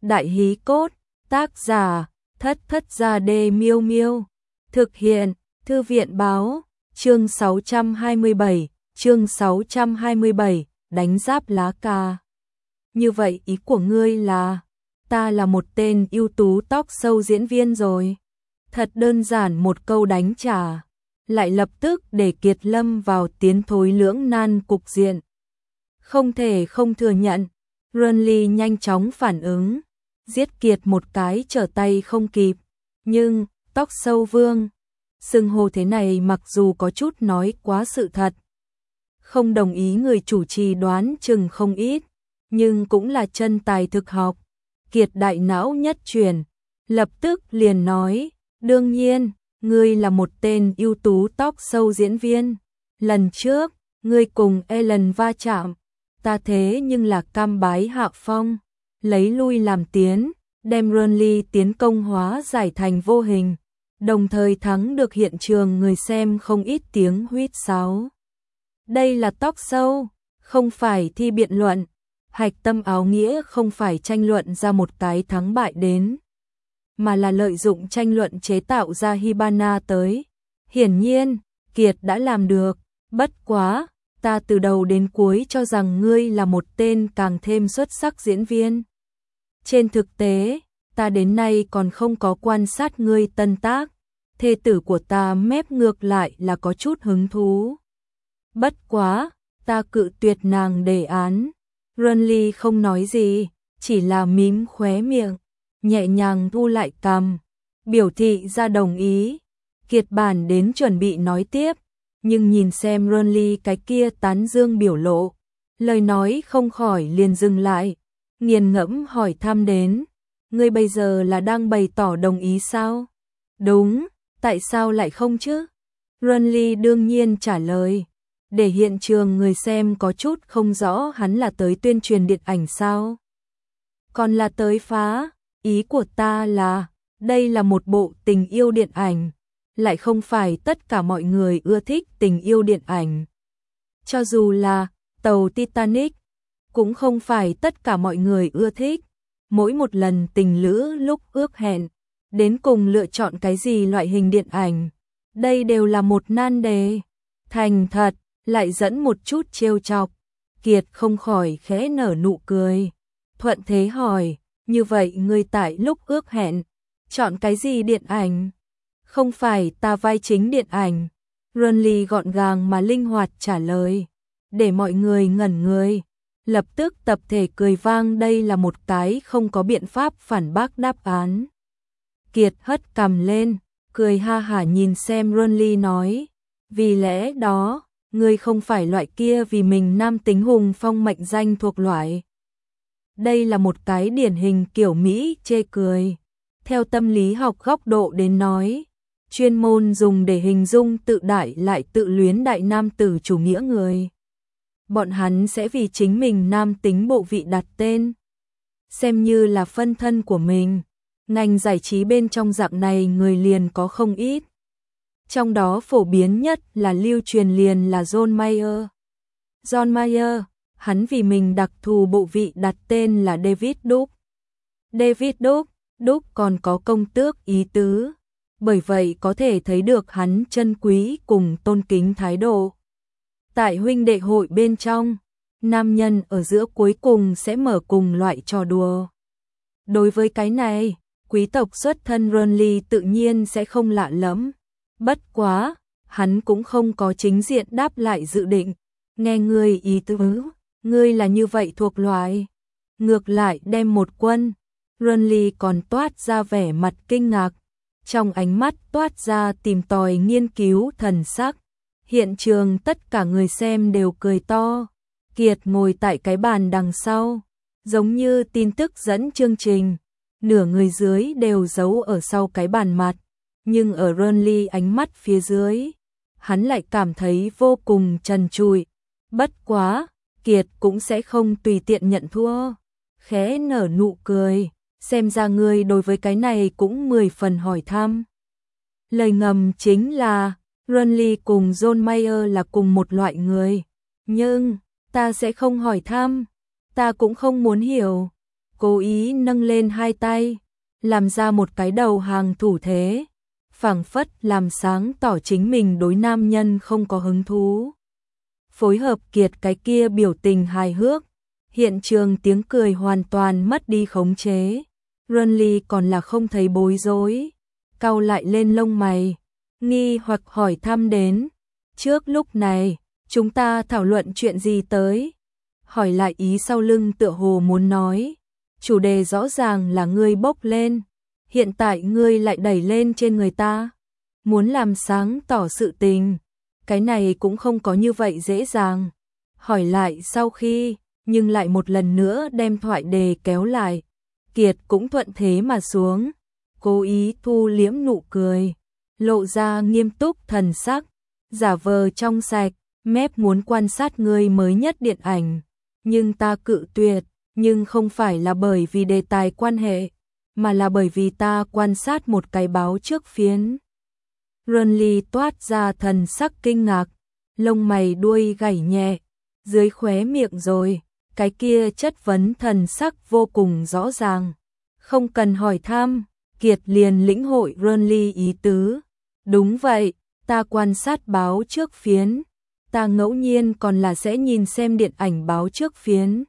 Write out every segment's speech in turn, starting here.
Đại hí cốt, tác giả, Thất Thất Gia Đê Miêu Miêu. Thực hiện, Thư viện báo, chương 627, đánh giáp lá cà. Như vậy ý của ngươi là, ta là một tên ưu tú talk show diễn viên rồi. Thật đơn giản một câu đánh trả, lại lập tức để Kiệt lâm vào tiến thối lưỡng nan cục diện. Không thể không thừa nhận, Renly nhanh chóng phản ứng, giết Kiệt một cái trở tay không kịp. Nhưng, talk show vương, xưng hô thế này mặc dù có chút nói quá sự thật. Không đồng ý người chủ trì đoán chừng không ít, nhưng cũng là chân tài thực học. Kiệt đại não nhất chuyển, lập tức liền nói, đương nhiên, ngươi là một tên ưu tú talk show diễn viên. Lần trước, ngươi cùng Ellen va chạm, ta thế nhưng là cam bái hạ phong, lấy lui làm tiến, đem Renly tiến công hóa giải thành vô hình, đồng thời thắng được hiện trường người xem không ít tiếng huýt sáo. Đây là talk show, không phải thi biện luận. Hạch tâm áo nghĩa không phải tranh luận ra một cái thắng bại đến, mà là lợi dụng tranh luận chế tạo ra Hibana tới. Hiển nhiên, Kiệt đã làm được, bất quá, ta từ đầu đến cuối cho rằng ngươi là một tên càng thêm xuất sắc diễn viên. Trên thực tế, ta đến nay còn không có quan sát ngươi tân tác, thê tử của ta mép ngược lại là có chút hứng thú. Bất quá, ta cự tuyệt nàng đề án. Renly không nói gì, chỉ là mím khóe miệng, nhẹ nhàng thu lại cằm, biểu thị ra đồng ý. Kiệt bản đến chuẩn bị nói tiếp, nhưng nhìn xem Renly cái kia tán dương biểu lộ, lời nói không khỏi liền dừng lại, nghiền ngẫm hỏi thăm đến, ngươi bây giờ là đang bày tỏ đồng ý sao? Đúng, tại sao lại không chứ? Renly đương nhiên trả lời. Để hiện trường người xem có chút không rõ hắn là tới tuyên truyền điện ảnh sao? Còn là tới phá, ý của ta là, đây là một bộ tình yêu điện ảnh, lại không phải tất cả mọi người ưa thích tình yêu điện ảnh. Cho dù là tàu Titanic, cũng không phải tất cả mọi người ưa thích. Mỗi một lần tình lữ lúc ước hẹn, đến cùng lựa chọn cái gì loại hình điện ảnh, đây đều là một nan đề. Thành thật, lại dẫn một chút trêu chọc, Kiệt không khỏi khẽ nở nụ cười. Thuận thế hỏi, như vậy ngươi tại lúc ước hẹn, chọn cái gì điện ảnh? Không phải ta vai chính điện ảnh. Renly gọn gàng mà linh hoạt trả lời, để mọi người ngẩn người. Lập tức tập thể cười vang, đây là một cái không có biện pháp phản bác đáp án. Kiệt hất cằm lên, cười ha hả nhìn xem Renly nói, vì lẽ đó, ngươi không phải loại kia vì mình nam tính hùng phong mệnh danh thuộc loại. Đây là một cái điển hình kiểu Mỹ chê cười. Theo tâm lý học góc độ đến nói, chuyên môn dùng để hình dung tự đại lại tự luyến đại nam tử chủ nghĩa người. Bọn hắn sẽ vì chính mình nam tính bộ vị đặt tên, xem như là phân thân của mình. Ngành giải trí bên trong dạng này người liền có không ít. Trong đó phổ biến nhất là lưu truyền liền là John Mayer. John Mayer, hắn vì mình đặc thù bộ vị đặt tên là David Duke. David Duke, Duke còn có công tước ý tứ, bởi vậy có thể thấy được hắn chân quý cùng tôn kính thái độ. Tại huynh đệ hội bên trong, nam nhân ở giữa cuối cùng sẽ mở cùng loại trò đùa. Đối với cái này, quý tộc xuất thân Renly tự nhiên sẽ không lạ lẫm. Bất quá, hắn cũng không có chính diện đáp lại dự định. Nghe ngươi ý tứ, ngươi là như vậy thuộc loại. Ngược lại đem một quân, Renly còn toát ra vẻ mặt kinh ngạc. Trong ánh mắt toát ra tìm tòi nghiên cứu thần sắc. Hiện trường tất cả người xem đều cười to. Kiệt ngồi tại cái bàn đằng sau, giống như tin tức dẫn chương trình. Nửa người dưới đều giấu ở sau cái bàn mặt. Nhưng ở Renly ánh mắt phía dưới, hắn lại cảm thấy vô cùng trần trụi. Bất quá, Kiệt cũng sẽ không tùy tiện nhận thua. Khẽ nở nụ cười, xem ra ngươi đối với cái này cũng 10 phần hỏi thăm. Lời ngầm chính là, Renly cùng John Mayer là cùng một loại người. Nhưng, ta sẽ không hỏi thăm, ta cũng không muốn hiểu. cố ý nâng lên hai tay, làm ra một cái đầu hàng thủ thế, phảng phất làm sáng tỏ chính mình đối nam nhân không có hứng thú. Phối hợp Kiệt cái kia biểu tình hài hước, hiện trường tiếng cười hoàn toàn mất đi khống chế. Renly còn là không thấy bối rối, cau lại lên lông mày, nghi hoặc hỏi thăm đến. Trước lúc này, chúng ta thảo luận chuyện gì tới? Hỏi lại ý sau lưng tựa hồ muốn nói. Chủ đề rõ ràng là ngươi bốc lên, hiện tại ngươi lại đẩy lên trên người ta. Muốn làm sáng tỏ sự tình, cái này cũng không có như vậy dễ dàng. Hỏi lại sau khi, nhưng lại một lần nữa đem thoại đề kéo lại. Kiệt cũng thuận thế mà xuống, cố ý thu liễm nụ cười, lộ ra nghiêm túc thần sắc, giả vờ trong sạch, mép muốn quan sát ngươi mới nhất điện ảnh, nhưng ta cự tuyệt, nhưng không phải là bởi vì đề tài quan hệ, mà là bởi vì ta quan sát một cái báo trước phiến. Renly toát ra thần sắc kinh ngạc, lông mày đuôi gảy nhẹ, dưới khóe miệng rồi, cái kia chất vấn thần sắc vô cùng rõ ràng. Không cần hỏi thăm, Kiệt liền lĩnh hội Renly ý tứ. Đúng vậy, ta quan sát báo trước phiến, ta ngẫu nhiên còn là sẽ nhìn xem điện ảnh báo trước phiến.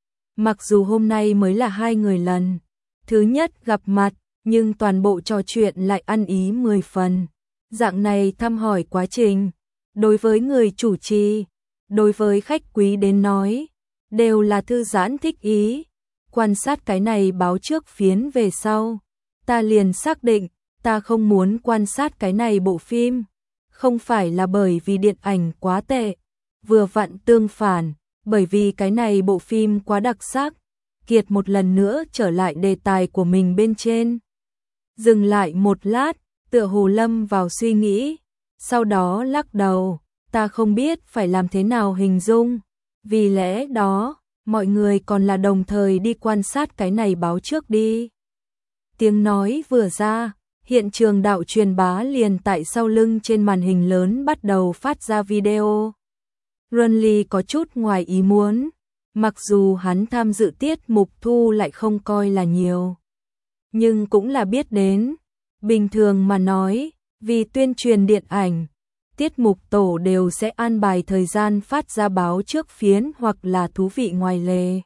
Mặc dù hôm nay mới là hai người lần thứ nhất gặp mặt, nhưng toàn bộ trò chuyện lại ăn ý 10 phần. Dạng này thăm hỏi quá trình, đối với người chủ trì, đối với khách quý đến nói, đều là thư giãn thích ý. Quan sát cái này báo trước phiến về sau, ta liền xác định, ta không muốn quan sát cái này bộ phim. Không phải là bởi vì điện ảnh quá tệ, vừa vặn tương phản, bởi vì cái này bộ phim quá đặc sắc. Kiệt một lần nữa trở lại đề tài của mình bên trên. Dừng lại một lát, tựa hồ lâm vào suy nghĩ, sau đó lắc đầu, ta không biết phải làm thế nào hình dung. Vì lẽ đó, mọi người còn là đồng thời đi quan sát cái này báo trước đi. Tiếng nói vừa ra, hiện trường đạo truyền bá liền tại sau lưng trên màn hình lớn bắt đầu phát ra video. Renly có chút ngoài ý muốn, mặc dù hắn tham dự tiết mục thu lại không coi là nhiều, nhưng cũng là biết đến. Bình thường mà nói, vì tuyên truyền điện ảnh, tiết mục tổ đều sẽ an bài thời gian phát ra báo trước phiến hoặc là thú vị ngoài lề.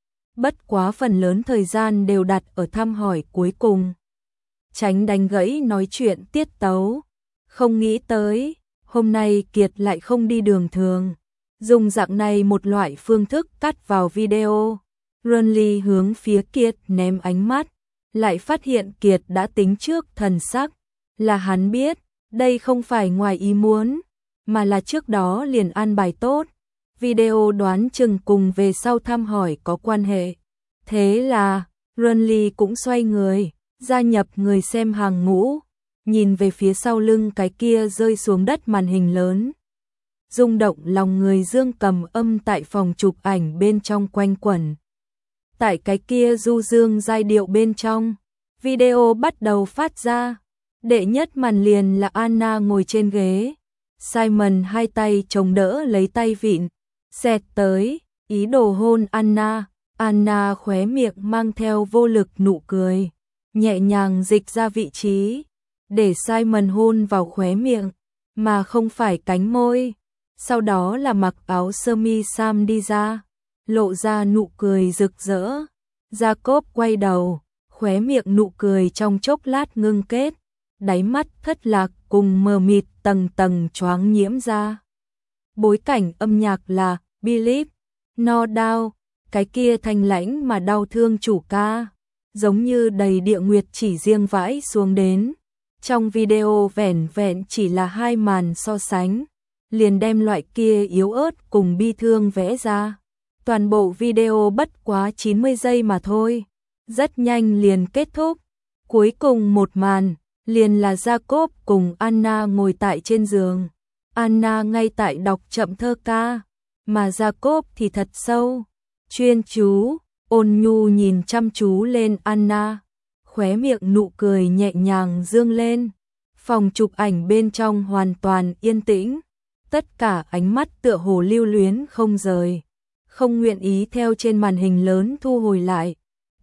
Bất quá phần lớn thời gian đều đặt ở thăm hỏi cuối cùng, tránh đánh gãy nói chuyện tiết tấu. Không nghĩ tới, hôm nay Kiệt lại không đi đường thường, dùng dạng này một loại phương thức cắt vào video. Renly hướng phía Kiệt ném ánh mắt, lại phát hiện Kiệt đã tính trước thần sắc, là hắn biết, đây không phải ngoài ý muốn, mà là trước đó liền an bài tốt. Video đoán chừng cùng về sau thăm hỏi có quan hệ. Thế là, Renly cũng xoay người, gia nhập người xem hàng ngũ, nhìn về phía sau lưng cái kia rơi xuống đất màn hình lớn. Rung động lòng người dương cầm âm tại phòng chụp ảnh bên trong quanh quẩn. Tại cái kia du dương giai điệu bên trong, video bắt đầu phát ra. Đệ nhất màn liền là Anna ngồi trên ghế, Simon hai tay chống đỡ lấy tay vịn, xẹt tới, ý đồ hôn Anna. Anna khóe miệng mang theo vô lực nụ cười, nhẹ nhàng dịch ra vị trí, để Simon hôn vào khóe miệng, mà không phải cánh môi. Sau đó là mặc áo sơ mi Sam đi ra, lộ ra nụ cười rực rỡ. Jacob quay đầu, khóe miệng nụ cười trong chốc lát ngưng kết, đáy mắt thất lạc cùng mờ mịt tầng tầng choáng nhiễm ra. Bối cảnh âm nhạc là Believe, No Doubt, cái kia thanh lãnh mà đau thương chủ ca, giống như đầy địa nguyệt chỉ riêng vãi xuống đến. Trong video vẻn vẹn chỉ là hai màn so sánh, liền đem loại kia yếu ớt cùng bi thương vẽ ra. Toàn bộ video bất quá 90 giây mà thôi, rất nhanh liền kết thúc. Cuối cùng một màn, liền là Jacob cùng Anna ngồi tại trên giường. Anna ngay tại đọc chậm thơ ca, mà Jacob thì thật sâu, chuyên chú, ôn nhu nhìn chăm chú lên Anna, khóe miệng nụ cười nhẹ nhàng dương lên. Phòng chụp ảnh bên trong hoàn toàn yên tĩnh, tất cả ánh mắt tựa hồ lưu luyến không rời, không nguyện ý theo trên màn hình lớn thu hồi lại.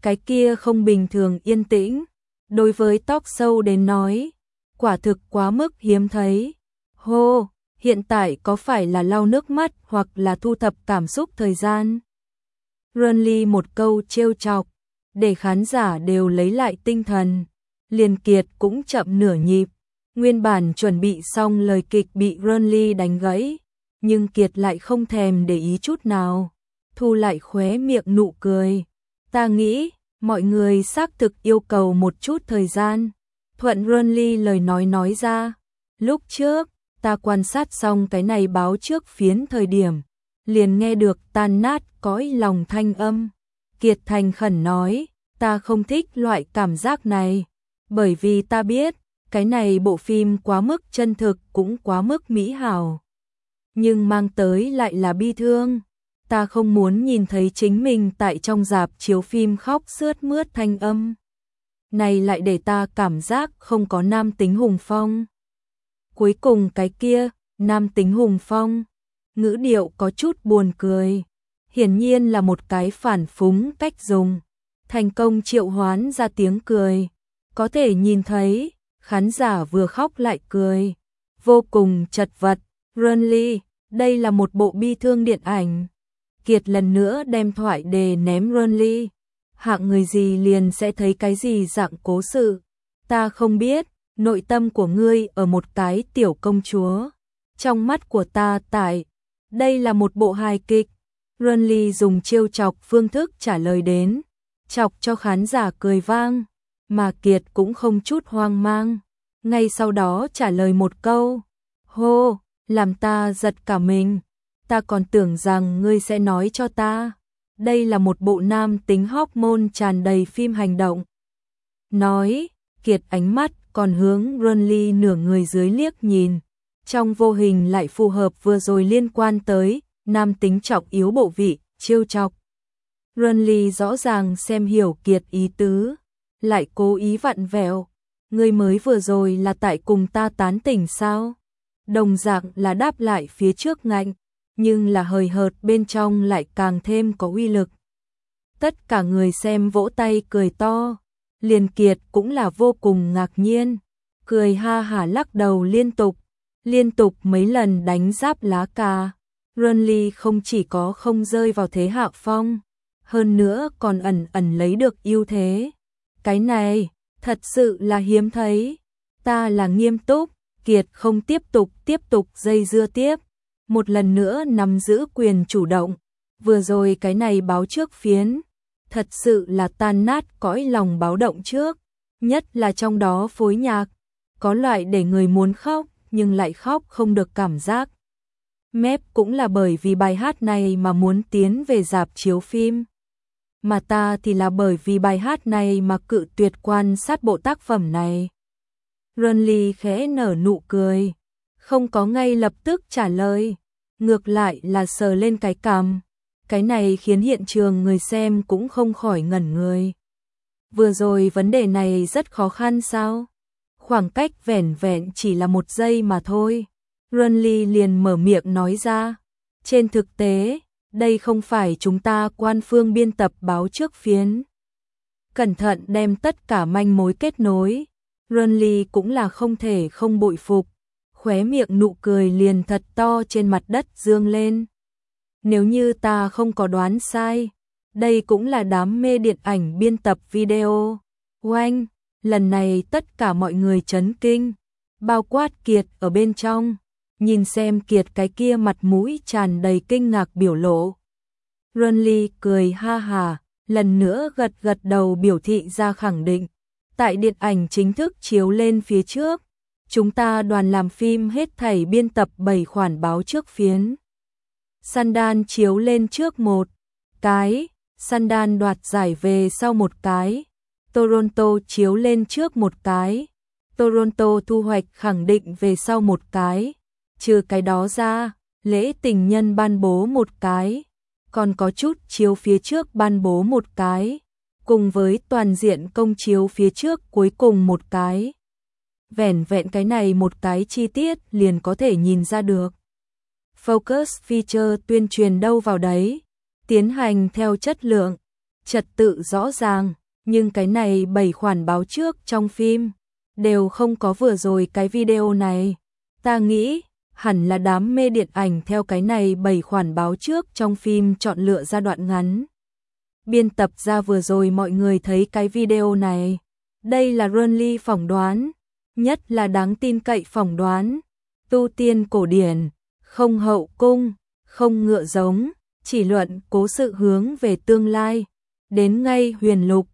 cái kia không bình thường yên tĩnh. Đối với talk show đến nói, quả thực quá mức hiếm thấy. Hô, hiện tại có phải là lau nước mắt hoặc là thu thập cảm xúc thời gian? Renly một câu trêu chọc, để khán giả đều lấy lại tinh thần. Liền Kiệt cũng chậm nửa nhịp, nguyên bản chuẩn bị xong lời kịch bị Renly đánh gãy, nhưng Kiệt lại không thèm để ý chút nào, thu lại khóe miệng nụ cười. Ta nghĩ, mọi người xác thực yêu cầu một chút thời gian. Thuận Renly lời nói ra, lúc trước, ta quan sát xong cái này báo trước phiến thời điểm, liền nghe được tan nát cõi lòng thanh âm. Kiệt thành khẩn nói, ta không thích loại cảm giác này, bởi vì ta biết, cái này bộ phim quá mức chân thực cũng quá mức mỹ hảo. Nhưng mang tới lại là bi thương. Ta không muốn nhìn thấy chính mình tại trong rạp chiếu phim khóc sướt mướt thanh âm. Này lại để ta cảm giác không có nam tính hùng phong. Cuối cùng cái kia, nam tính hùng phong, ngữ điệu có chút buồn cười. Hiển nhiên là một cái phản phúng cách dùng. Thành công triệu hoán ra tiếng cười. Có thể nhìn thấy, khán giả vừa khóc lại cười. Vô cùng chật vật. Renly, đây là một bộ bi thương điện ảnh. Kiệt lần nữa đem thoại đề ném Renly. Hạng người gì liền sẽ thấy cái gì dạng cố sự. Ta không biết, nội tâm của ngươi ở một cái tiểu công chúa. Trong mắt của ta tại, đây là một bộ hài kịch. Renly dùng trêu chọc phương thức trả lời đến, chọc cho khán giả cười vang, mà Kiệt cũng không chút hoang mang. Ngay sau đó trả lời một câu, hô, làm ta giật cả mình. Ta còn tưởng rằng ngươi sẽ nói cho ta, đây là một bộ nam tính hormone tràn đầy phim hành động. Nói, Kiệt ánh mắt còn hướng Renly nửa người dưới liếc nhìn, trong vô hình lại phù hợp vừa rồi liên quan tới nam tính trọng yếu bộ vị, trêu chọc. Renly rõ ràng xem hiểu Kiệt ý tứ, lại cố ý vặn vẹo. Ngươi mới vừa rồi là tại cùng ta tán tỉnh sao? Đồng dạng là đáp lại phía trước ngạnh, nhưng là hời hợt bên trong lại càng thêm có uy lực. Tất cả người xem vỗ tay cười to, liền Kiệt cũng là vô cùng ngạc nhiên, cười ha hả lắc đầu liên tục mấy lần đánh giáp lá cà. Renly không chỉ có không rơi vào thế hạ phong, hơn nữa còn ẩn ẩn lấy được ưu thế. Cái này, thật sự là hiếm thấy. Ta là nghiêm túc. Kiệt không tiếp tục dây dưa tiếp. Một lần nữa nắm giữ quyền chủ động. Vừa rồi cái này báo trước phiến, thật sự là tan nát cõi lòng báo động trước. Nhất là trong đó phối nhạc, có loại để người muốn khóc, nhưng lại khóc không được cảm giác. Mép cũng là bởi vì bài hát này mà muốn tiến về rạp chiếu phim. Mà ta thì là bởi vì bài hát này mà cự tuyệt quan sát bộ tác phẩm này. Renly khẽ nở nụ cười, không có ngay lập tức trả lời, ngược lại là sờ lên cái cằm. Cái này khiến hiện trường người xem cũng không khỏi ngẩn người. Vừa rồi vấn đề này rất khó khăn sao? Khoảng cách vẻn vẹn chỉ là 1 giây mà thôi. Renly liền mở miệng nói ra. Trên thực tế, đây không phải chúng ta quan phương biên tập báo trước phiến. Cẩn thận đem tất cả manh mối kết nối. Renly cũng là không thể không bội phục. Khóe miệng nụ cười liền thật to trên mặt đất dương lên. Nếu như ta không có đoán sai, đây cũng là đám mê điện ảnh biên tập video. Oanh, lần này tất cả mọi người chấn kinh, bao quát Kiệt ở bên trong. Nhìn xem Kiệt cái kia mặt mũi tràn đầy kinh ngạc biểu lộ. Renly cười ha hà, lần nữa gật đầu biểu thị ra khẳng định. Tại điện ảnh chính thức chiếu lên phía trước, chúng ta đoàn làm phim hết thảy biên tập 7 khoản báo trước phiến. Sundance chiếu lên trước 1 cái, Sundance đoạt giải về sau 1 cái, Toronto chiếu lên trước 1 cái, Toronto thu hoạch khẳng định về sau 1 cái. Trừ cái đó ra, lễ tình nhân ban bố 1 cái, còn có chút chiếu phía trước ban bố 1 cái, cùng với toàn diện công chiếu phía trước cuối cùng 1 cái. Vẻn vẹn cái này 1 cái chi tiết liền có thể nhìn ra được. Focus feature tuyên truyền đâu vào đấy, tiến hành theo chất lượng, trật tự rõ ràng, nhưng cái này 7 khoản báo trước trong phim đều không có vừa rồi cái video này. Ta nghĩ hẳn là đám mê điện ảnh theo cái này 7 khoản báo trước trong phim chọn lựa ra đoạn ngắn. Biên tập ra vừa rồi mọi người thấy cái video này. Đây là Runly phỏng đoán, nhất là đáng tin cậy phỏng đoán. Tu tiên cổ điển, không hậu cung, không ngựa giống, chỉ luận cố sự hướng về tương lai. Đến ngay huyền lục,